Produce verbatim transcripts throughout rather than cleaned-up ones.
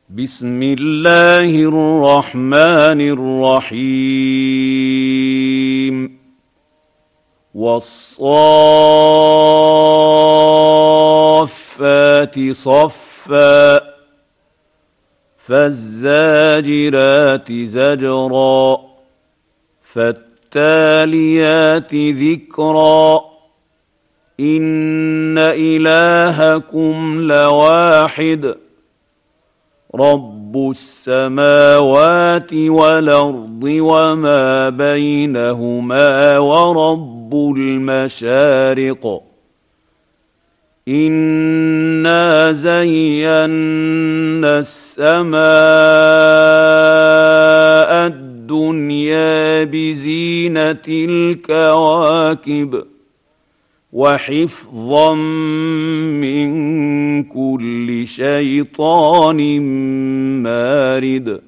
بسم الله الرحمن الرحيم والصافات صفا فالزاجرات زجرا فالتاليات ذكرا إن إلهكم لواحد رب السماوات والأرض وما بينهما ورب المشارق إنا زينا السماء الدنيا بزينة الكواكب وحفظا من كل شيطان مارد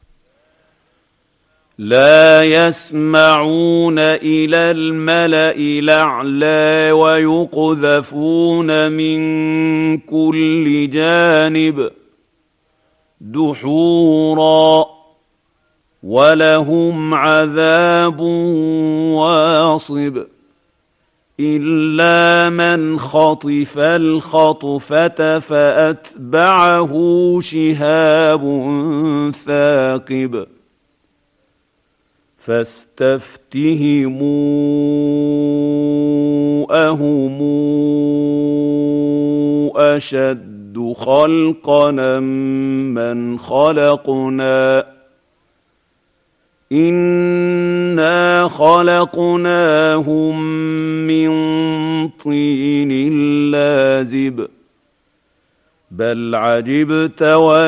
لا يسمعون إلى الملأ الأعلى ويقذفون من كل جانب دحورا ولهم عذاب واصب إلا من خطف الخطفة فأتبعه شهاب ثاقب فاستفتهموا أهم أشد خلقا من خلقنا إنا خلقناهم من طين لازب بل عجبت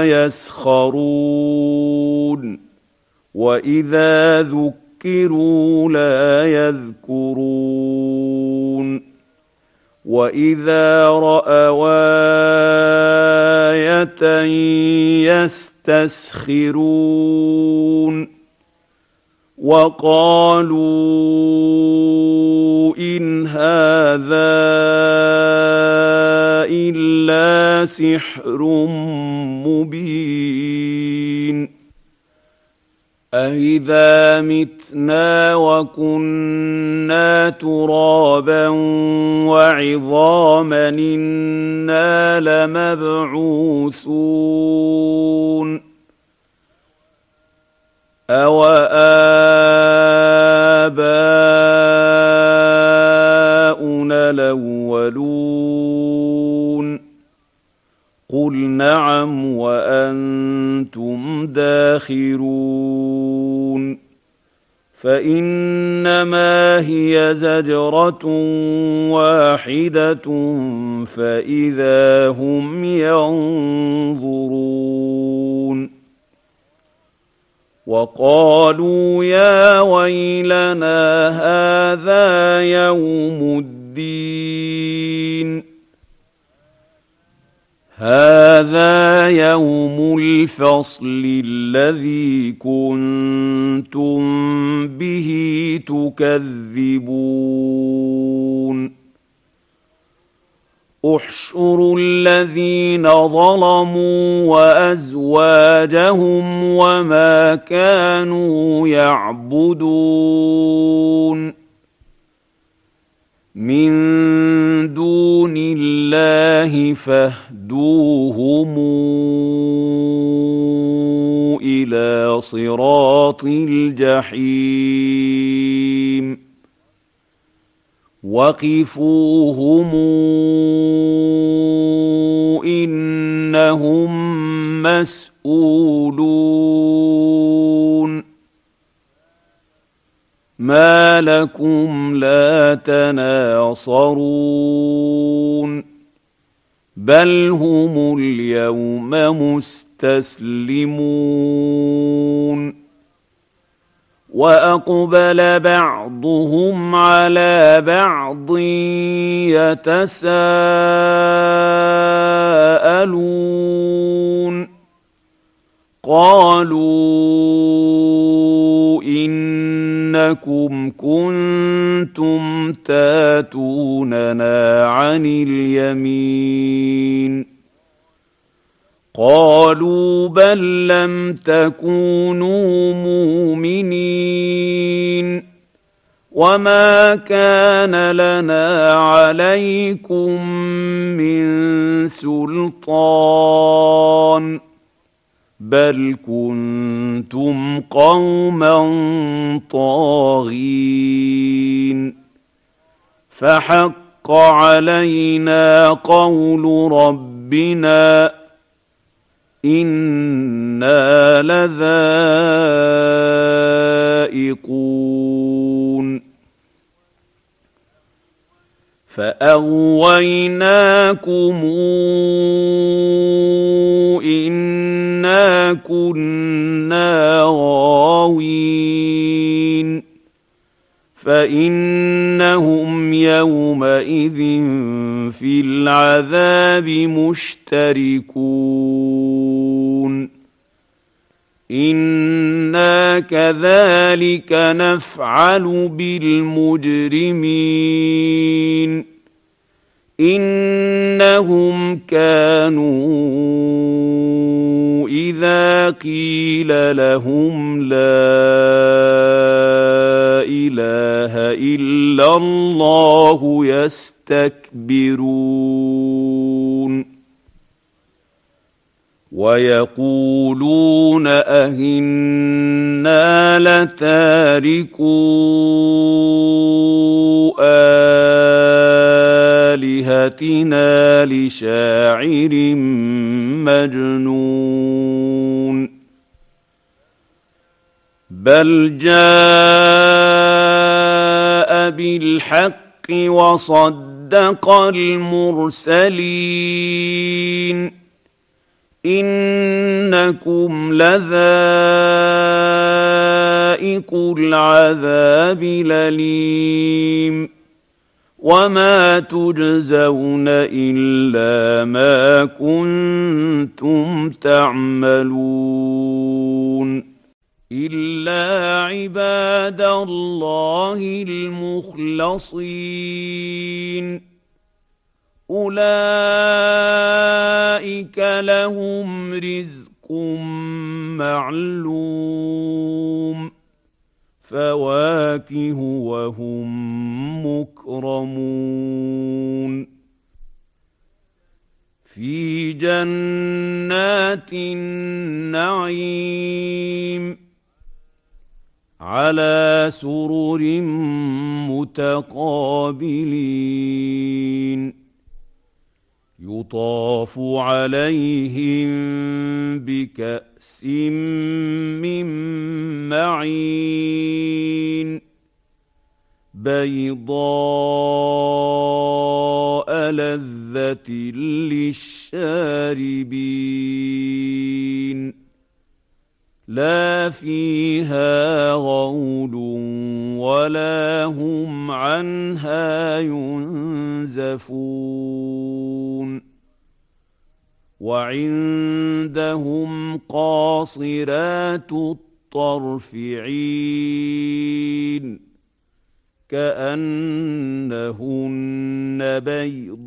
ويسخرون وإذا ذكروا لا يذكرون وإذا رأوا آية يستسخرون وقالوا إن هذا إلا سحر مبين أإذا متنا وكنا ترابا وعظاما إنا لمبعوثون أَوَآبَاؤُنَا الْأَوَّلُونَ قُلْ نَعَمْ وَأَنْتُمْ دَاخِرُونَ فَإِنَّمَا هِيَ زَجْرَةٌ وَاحِدَةٌ فَإِذَا هُمْ يَنظُرُونَ وقالوا يا ويلنا هذا يوم الدين هذا يوم الفصل الذي كنتم به تكذبون احشروا الذين ظلموا وأزواجهم وما كانوا يعبدون من دون الله فاهدوهم إلى صراط الجحيم وقفوهم إنهم مسؤولون ما لكم لا تناصرون بل هم اليوم مستسلمون وأقبل بعضهم على بعض يتساءلون قالوا إنكم كنتم تاتوننا عن اليمين قالوا بل لم تكونوا مؤمنين وما كان لنا عليكم من سلطان بل كنتم قوما طاغين فحق علينا قول ربنا إنا لذائقون فأغويناكم إنا كنا غاوين فإنهم يومئذ في العذاب مشتركون إنا كذلك نفعل بالمجرمين إنهم كانوا إذا قيل لهم لا إله إلا الله يستكبرون ويقولون أئنا لتاركو آلهتنا لشاعر مجنون بل جاء بالحق وصدق المرسلين إنكم لذائق العذاب الأليم وما تجزون إلا ما كنتم تعملون إلا عباد الله المخلصين أولئك لهم رزق معلوم فواكه وهم مكرمون في جنات النعيم على سرر متقابلين يطاف عليهم بكأس من معين بيضاء لذة للشاربين لا فيها غول ولا هم عنها ينزفون وعندهم قاصرات الطرف عين كأنهن بيض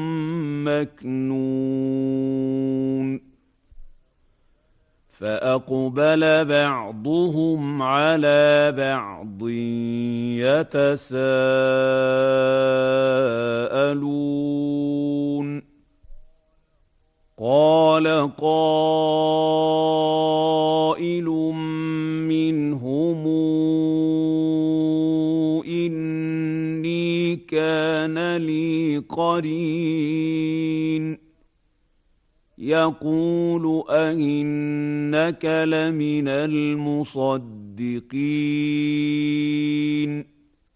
مكنون فأقبل بعضهم على بعض يتساءلون قال قائل منهم إني كان لي قرين يقول أئنك لمن المصدقين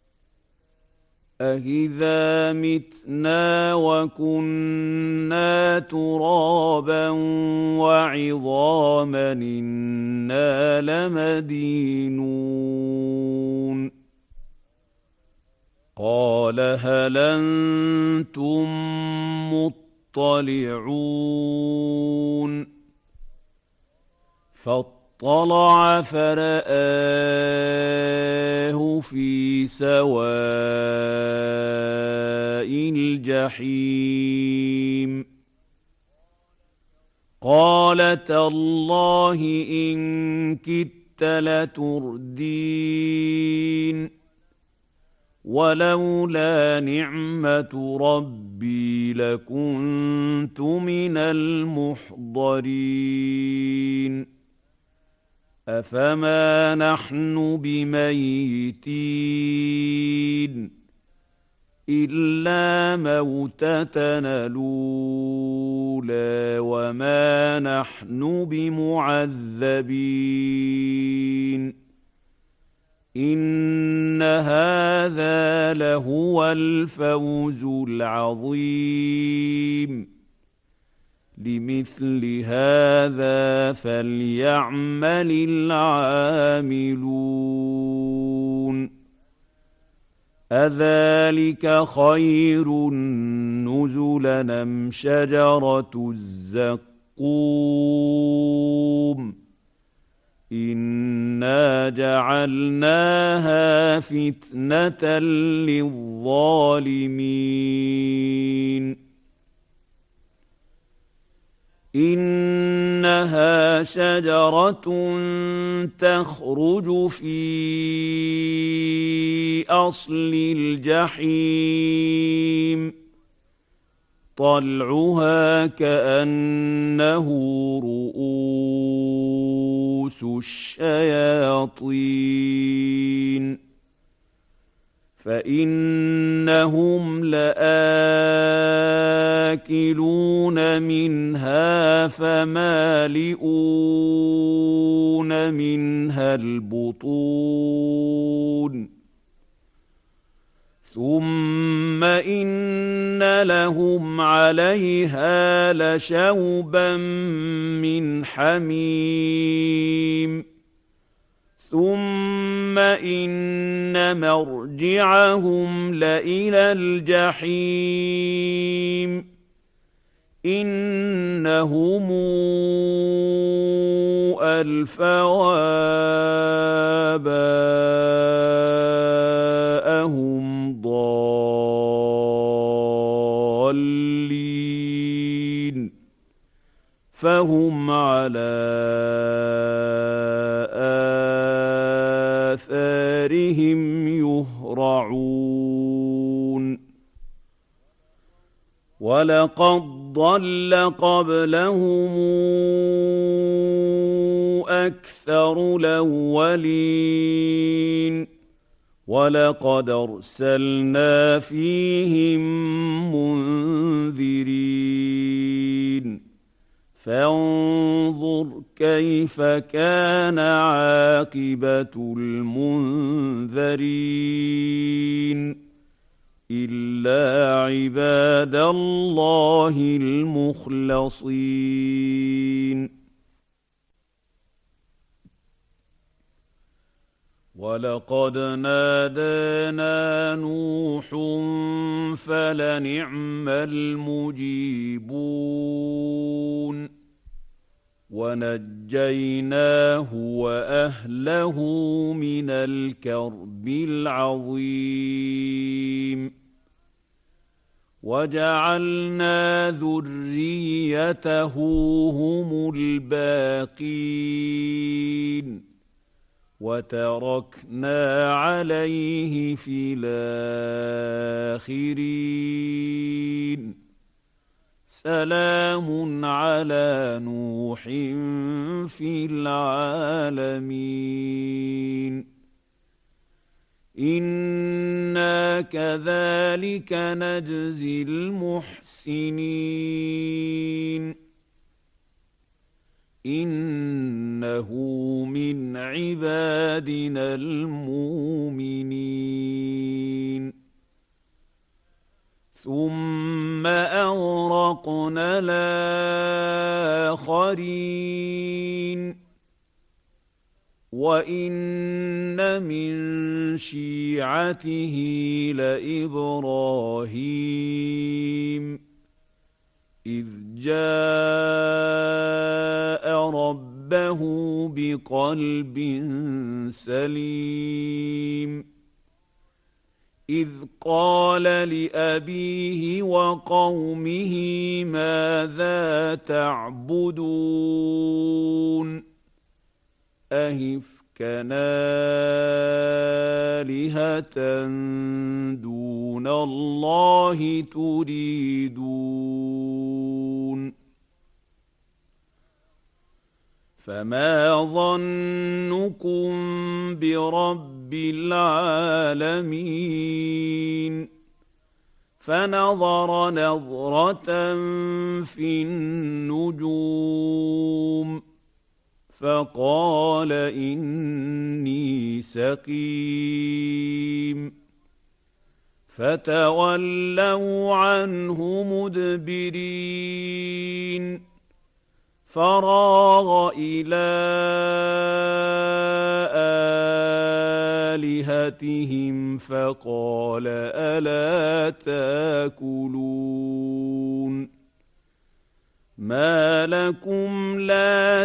أإذا متنا وكنا ترابا وعظاما إنا لمدينون قال هل أنتم مطلعون فاطلع فرآه في سواء الجحيم قال تالله إن كدت لتردين ولولا نعمة ربي لكنت من المحضرين أفما نحن بميتين إلا موتتنا الأولى وما نحن بمعذبين إن هذا لهو الفوز العظيم لمثل هذا فليعمل العاملون أذلك خير نزلا أم شجرة الزقوم إنا جعلناها فتنة للظالمين إنها شجرة تخرج في أصل الجحيم طلعها كأنه رؤوس الشياطين فإنهم لآكلون منها فمالئون منها البطون ثم إن لهم عليها لشوبا من حميم ثم إن مرجعهم لإلى الجحيم إنهم ألفوا آباءهم ضالين فهم على آثارهم يهرعون ولقد ضل قبلهم أكثر الأولين ولقد أرسلنا فيهم منذرين فانظر كيف كان عاقبة المنذرين إلا عباد الله المخلصين ولقد نادانا نوح فلنعم المجيبون ونجيناه وأهله من الكرب العظيم وجعلنا ذريته هم الباقين وتركنا عليه في الآخرين سلام على نوح في العالمين إنا كذلك نجزي المحسنين إنه من عبادنا المؤمنين ثم أغرقنا الآخرين وإن من شيعته لإبراهيم إذ جاء ربه بقلب سليم إذ قال لأبيه وقومه ماذا تعبدون أئفكا آلهة دون الله تريدون فما ظنكم برب العالمين فنظر نظرة في النجوم فقال إني سقيم فتولوا عنه مدبرين فراغ إلى آلهتهم فقال ألا تاكلون ما لكم لا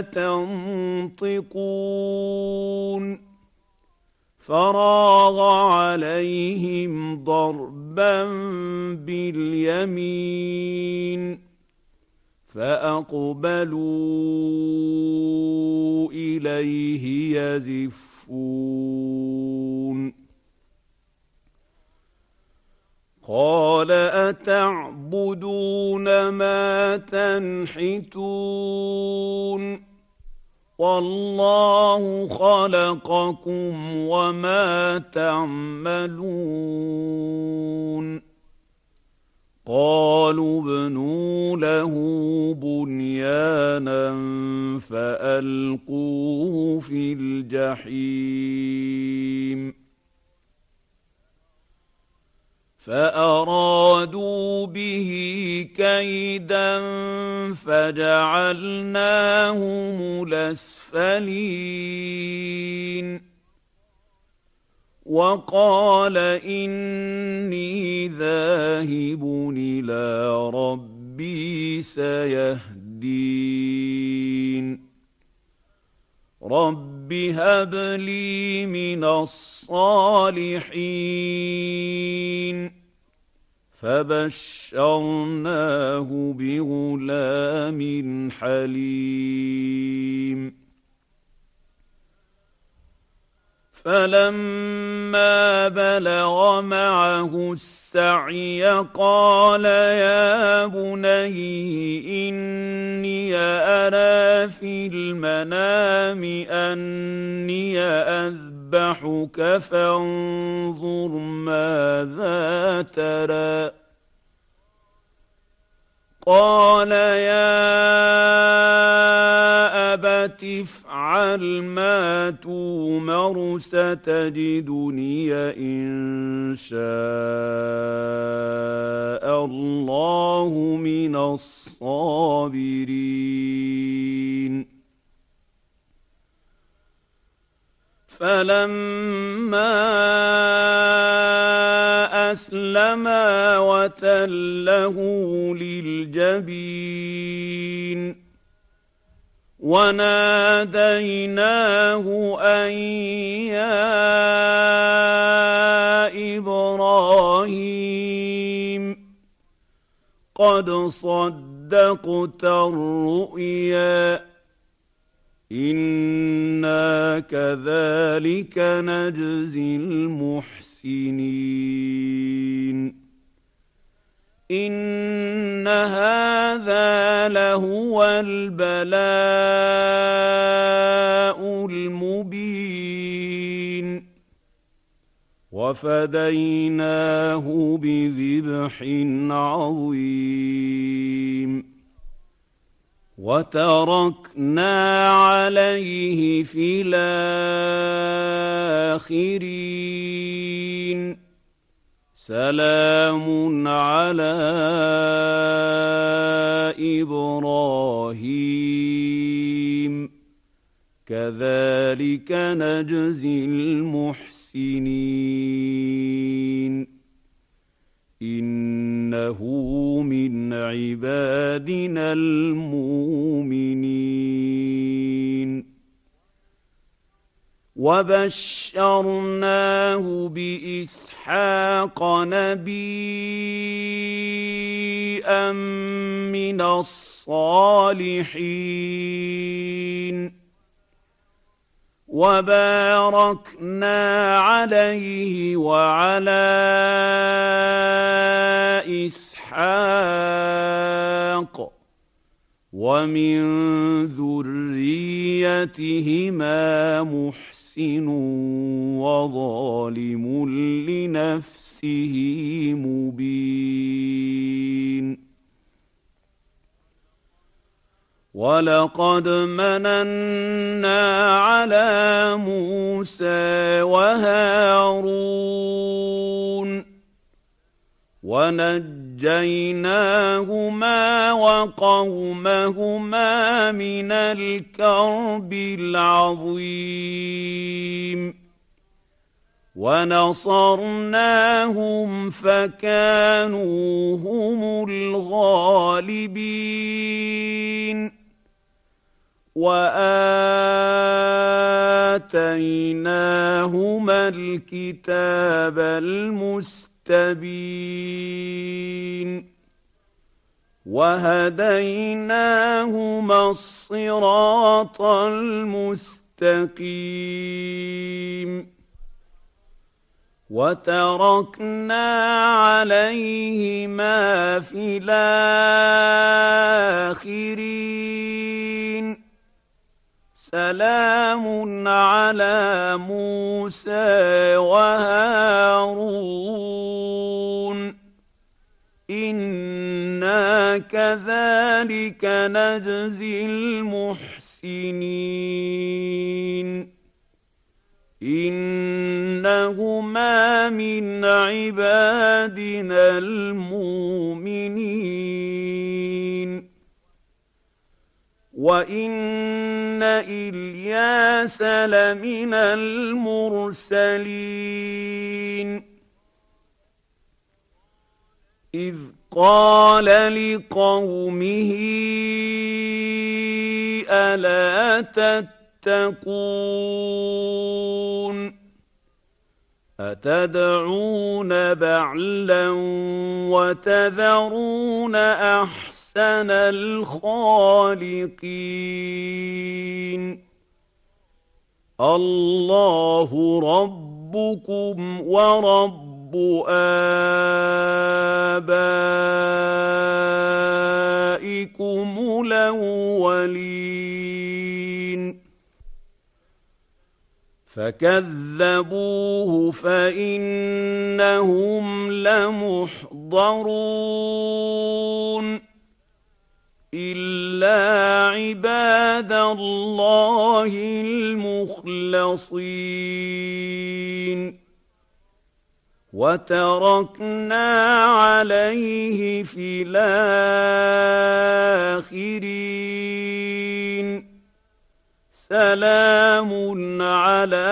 تنطقون فراغ عليهم ضربا باليمين فأقبلوا إليه يزفون قال أتعبدون ما تنحتون والله خلقكم وما تعملون قالوا ابنوا له بنيانا فألقوه في الجحيم فأرادوا به كيدا فجعلناهم الأسفلين وقال إني ذاهب إلى ربي سيهدين رب هب لي من الصالحين فبشرناه بغلام حليم فلما بلغ معه السعي قال يا بني إني أرى في المنام أني أذبحك فانظر ماذا ترى قال يا أبت افعل ما تؤمر ستجدني إن شاء الله من الصابرين فلما أسلما وتله للجبين وناديناه أن يا إبراهيم قد صدقت الرؤيا إنا كذلك نجزي المحسنين إن هذا لهو البلاء المبين وفديناه بذبح عظيم وتركنا عليه في الآخرين سلام على إبراهيم كذلك نجزي المحسنين إنه من عبادنا المؤمنين وبشرناه بإسحاق نبيا من الصالحين وباركنا عليه وعلى إسحاق ومن ذريتهما محسن وظالم لنفسه مبين ولقد مننا على موسى وهارون ونجيناهما وقومهما من الكرب العظيم ونصرناهم فكانوا هم الغالبين وآتيناهما الكتاب المستبين وهديناهما الصراط المستقيم وتركنا عليهما في الآخرين سلام على موسى وهارون إنا كذلك نجزي المحسنين إنهما من عبادنا المؤمنين وإن إلياس لمن المرسلين إذ قال لقومه ألا تتقون أتدعون بعلا وتذرون أحسن الخالقين الله ربكم ورب آبائكم الأولين فكذبوه فإنهم لمحضرون إلا عباد الله المخلصين وتركنا عليه في الآخرين سلام على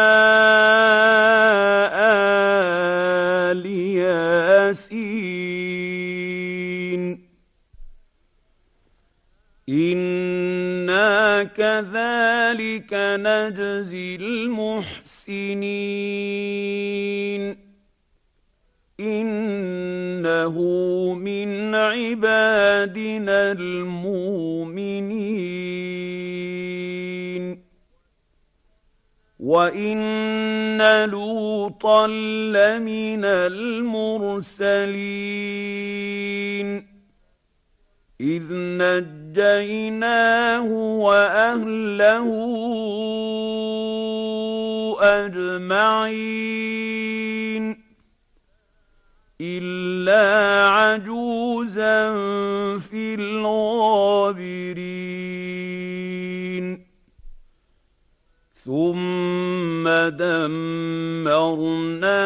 آل ياسين إنا كذلك نجزي المحسنين إنه من عبادنا المؤمنين وإن لوطا لمن المرسلين إذ نجيناه وأهله أجمعين إلا عجوزا في الغابرين ثم دمرنا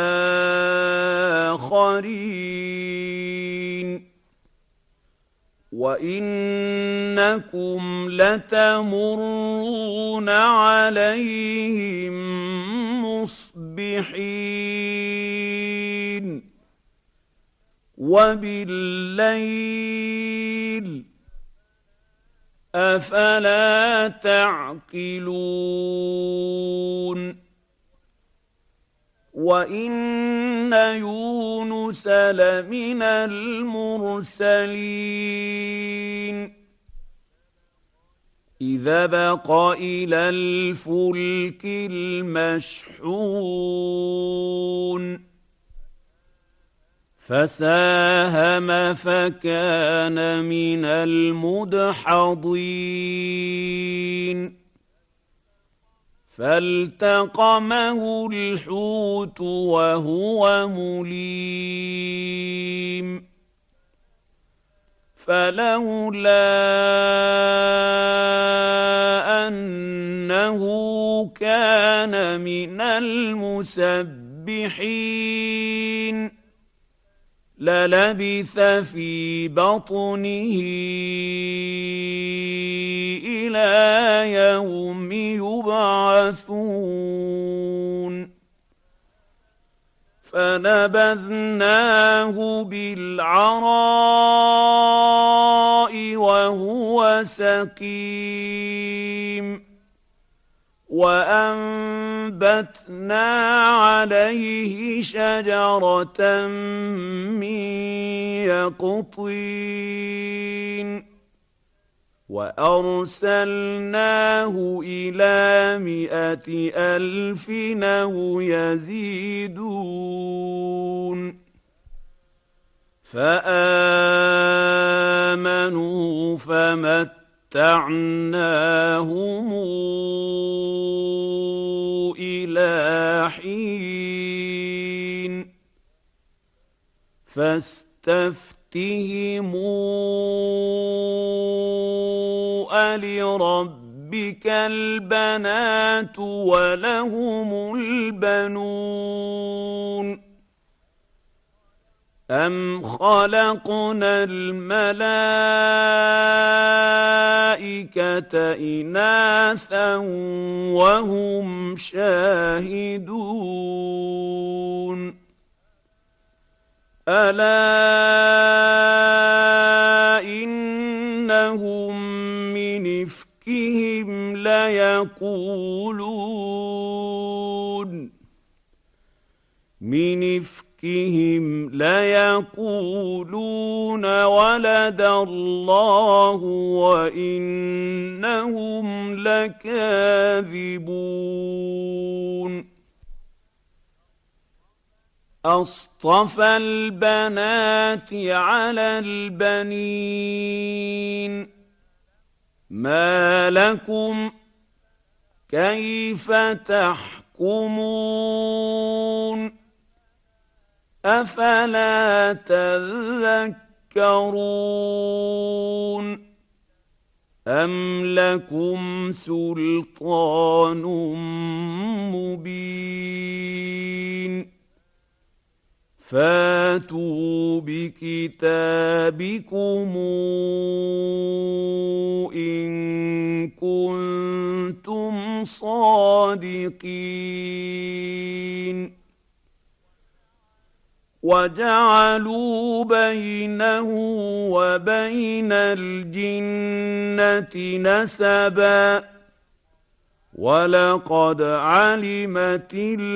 الآخرين وإنكم لتمرون عليهم مصبحين وبالليل افلا تعقلون وان يونس لمن المرسلين اذا ابق الى الفلك المشحون فساهم فكان من المدحضين فالتقمه الحوت وهو مليم فلولا انه كان من المسبحين للبث في بطنه إلى يوم يبعثون فنبذناه بالعراء وهو سقيم وأنبتنا عليه شجرة من يقطين وأرسلناه إلى مائة ألف أو يزيدون فآمنوا فمتعناهم إلى حين فاستفتهم ألربك البنات ولهم البنون أم خلقنا الملائكة إناثا وهم شاهدون ألا إنهم من إفكهم ليقولون من إفكهم ليقولون ولد الله وإنهم لكاذبون أصطفى البنات على البنين ما لكم كيف تحكمون أفلا تذكرون أم لكم سلطان مبين فاتوا بكتابكم إن كنتم صادقين وجعلوا بينه وبين الجنة نسبا ولقد علمت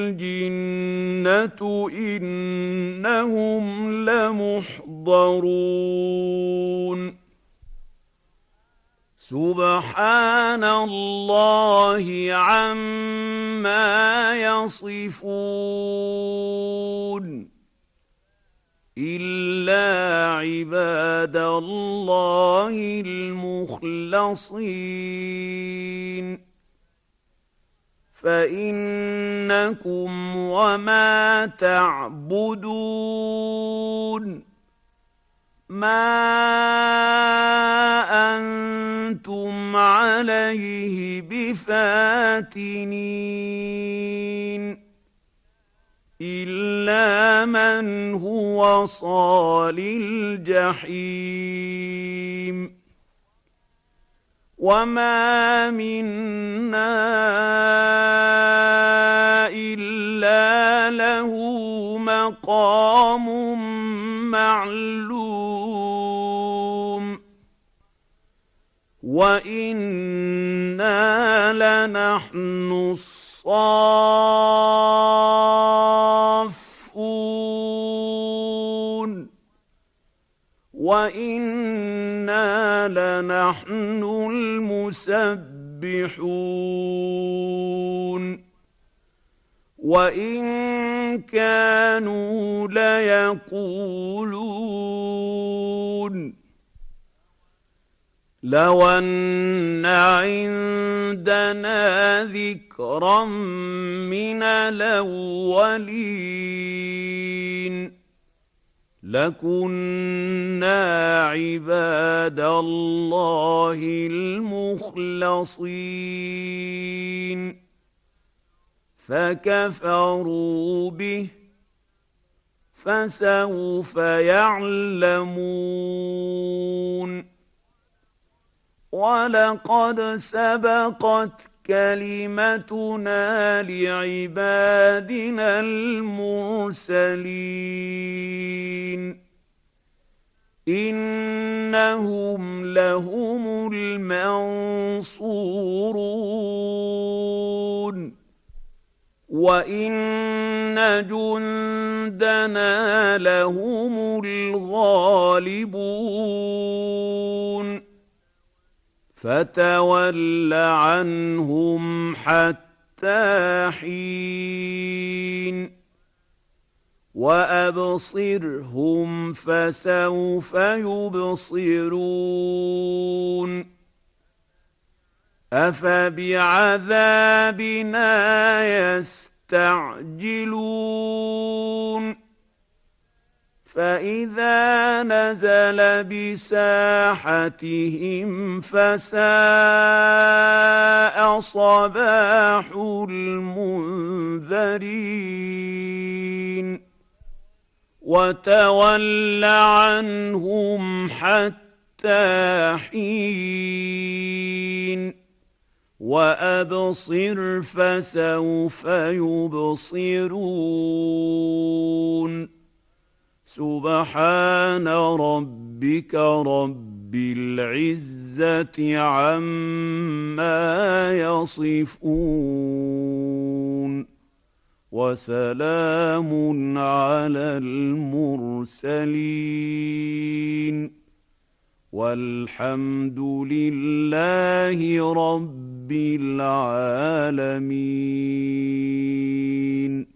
الجنة إنهم لمحضرون سبحان الله عما يصفون إلا عباد الله المخلصين فإنكم وما تعبدون ما أنتم عليه بفاتنين إلا من هو صال الجحيم وما منا إلا له مقام معلوم وإنا لنحن الصافون وإنا لنحن المسبحون وإن كانوا ليقولون لو أن عندنا ذكرا من الأولين لكنا عباد الله المخلصين فكفروا به فسوف يعلمون ولقد سبقت كلمتنا لعبادنا المرسلين إنهم لهم المنصورون وإن جندنا لهم الغالبون فتول عنهم حتى حين وأبصرهم فسوف يبصرون أفبعذابنا يستعجلون فإذا نزل بساحتهم فساء صباح المنذرين وتول عنهم حتى حين وأبصر فسوف يبصرون سبحان ربك رب العزة عما يصفون وسلام على المرسلين والحمد لله رب العالمين.